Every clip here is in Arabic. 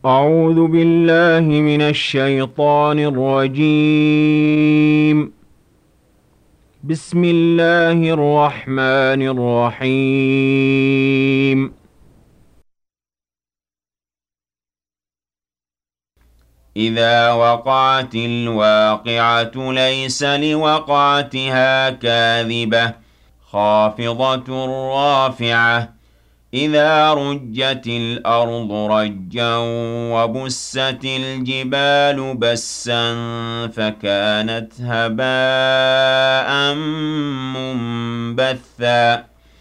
أعوذ بالله من الشيطان الرجيم. بسم الله الرحمن الرحيم. إذا وقعت الواقعة ليس لوقعتها كاذبة خافضة رافعة إذا رجت الأرض رجا وبست الجبال بسا فكانت هباء منبثا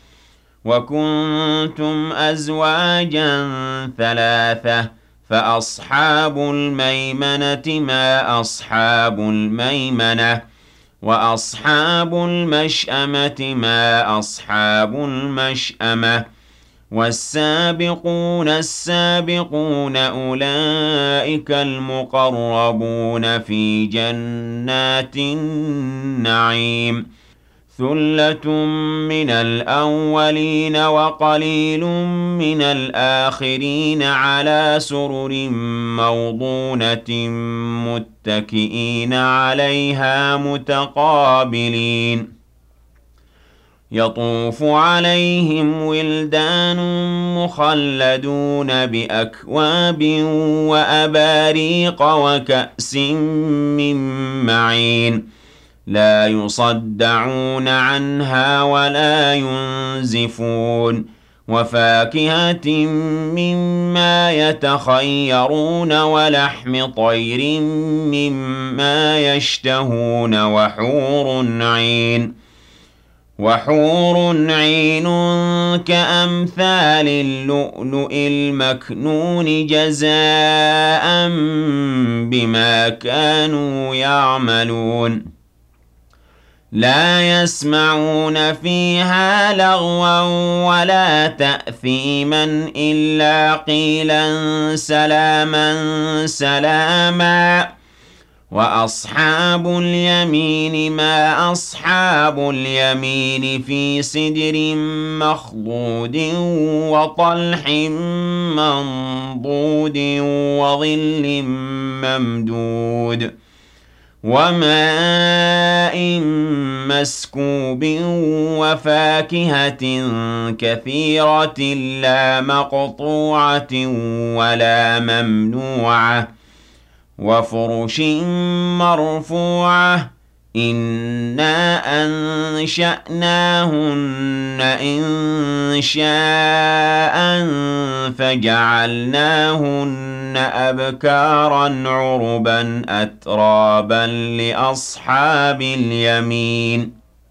وكنتم أزواجا ثلاثة فأصحاب الميمنة ما أصحاب الميمنة وأصحاب المشأمة ما أصحاب المشأمة والسابقون السابقون أولئك المقربون في جنات النعيم ثلة من الأولين وقليل من الآخرين على سرر موضونة متكئين عليها متقابلين يطوف عليهم ولدان مخلدون بأكواب وأباريق وكأس من معين لا يصدعون عنها ولا ينزفون وفاكهة مما يتخيرون ولحم طير مما يشتهون وحور عين كأمثال اللؤلؤ المكنون جزاء بما كانوا يعملون لا يسمعون فيها لغوا ولا تأثيما إلا قيلا سلاما سلاما وأصحاب اليمين ما أصحاب اليمين في سدر مخضود وطلح منضود وظل ممدود وماء مسكوب وفاكهة كثيرة لا مقطوعة ولا ممنوعة وفرش مرفوعة إنا أنشأناهن إن شاء فجعلناهن أبكارا عربا أترابا لأصحاب اليمين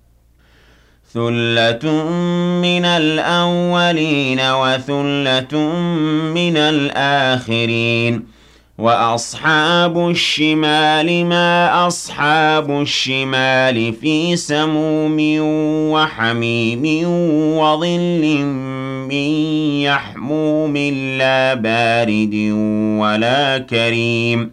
ثلة من الأولين وثلة من الآخرين وأصحاب الشمال ما أصحاب الشمال في سموم وحميم وظل من يحموم لا بارد ولا كريم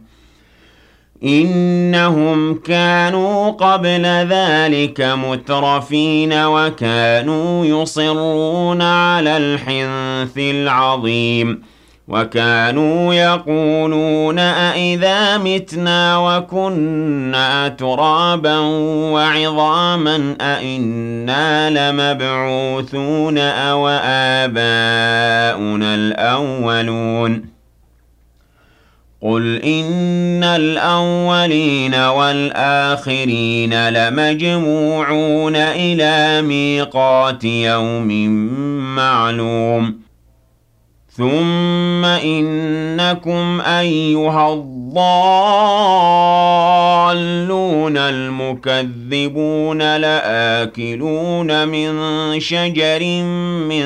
إنهم كانوا قبل ذلك مترفين وكانوا يصرون على الحنث العظيم وكانوا يقولون أئذا متنا وكنا ترابا وعظاما أئنا لمبعوثون أو آباؤنا الأولون قل إن الأولين والآخرين لمجموعون إلى ميقات يوم معلوم ثم إنكم أيها الضالون المكذبون لآكلون من شجر من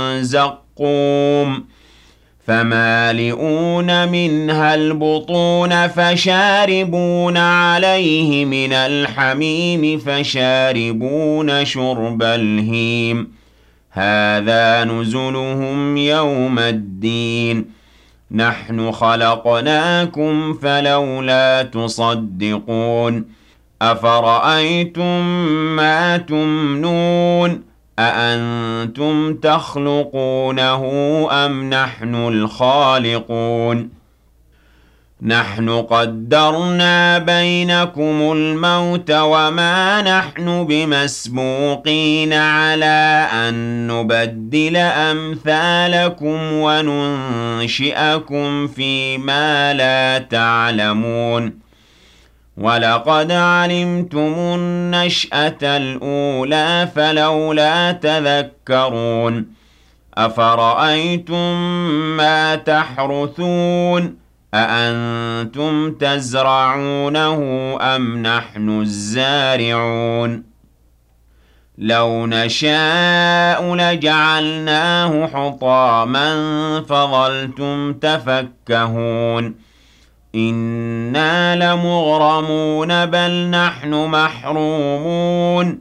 زقوم فمالئون منها البطون فشاربون عليه من الحميم فشاربون شرب الهيم هذا نزلهم يوم الدين نحن خلقناكم فلولا تصدقون أفرأيتم ما تمنون أأنتم تخلقونه أم نحن الخالقون نحن قدرنا بينكم الموت وما نحن بمسبوقين على أن نبدل أمثالكم وننشئكم فيما لا تعلمون ولقد علمتم النشأة الأولى فلولا تذكرون أفرأيتم ما تحرثون أأنتم تزرعونه أم نحن الزارعون لو نشاء لجعلناه حطاما فظلتم تفكهون إنا لمغرمون بل نحن محرومون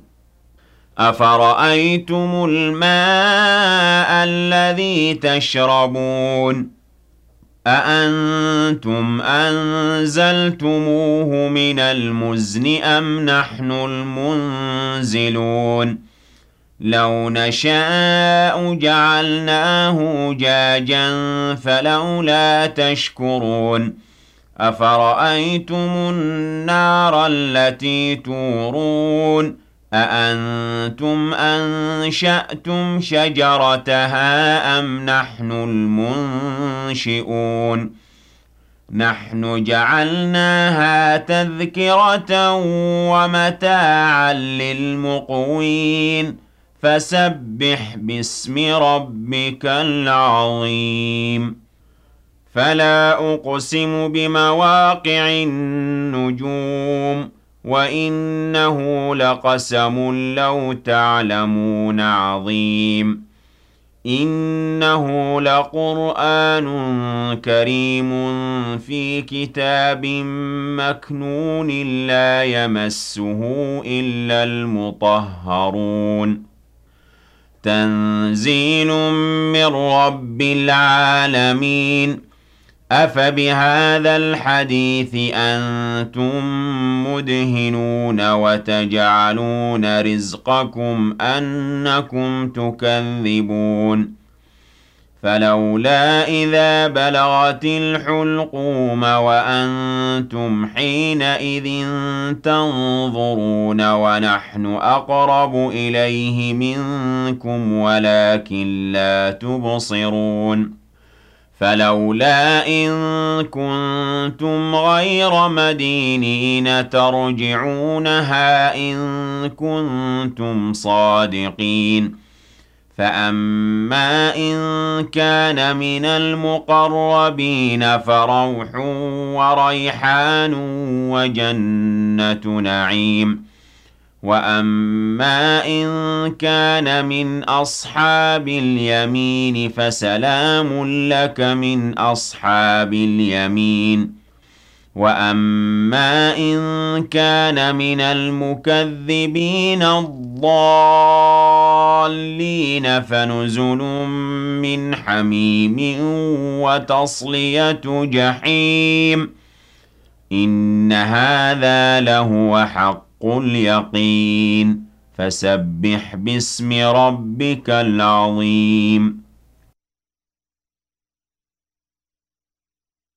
أفرأيتم الماء الذي تشربون أأنتم أنزلتموه من المزن أم نحن المنزلون لو نشاء جعلناه جاجا فلولا تشكرون أفرأيتم النار التي تورون أأنتم أنشأتم شجرتها أم نحن المنشئون نحن جعلناها تذكرة ومتاعا للمقوين فسبح باسم ربك العظيم فلا أقسم بمواقع النجوم وإنه لقسم لو تعلمون عظيم إنه لقرآن كريم في كتاب مكنون لا يمسه إلا المطهرون تنزيل من رب العالمين أفبهذا الحديث أنتم مدهنون وتجعلون رزقكم أنكم تكذبون فلولا إذا بلغت الحلقوم وأنتم حينئذ تنظرون ونحن أقرب إليه منكم ولكن لا تبصرون فلولا إن كنتم غير مدينين ترجعونها إن كنتم صادقين فأما إن كان من المقربين فروح وريحان وجنة نعيم وأما إن كان من أصحاب اليمين فسلام لك من أصحاب اليمين وأما إن كان من المكذبين الضالين فنزل من حميم وتصلية جحيم إن هذا لهو حق اليقين فسبح باسم ربك العظيم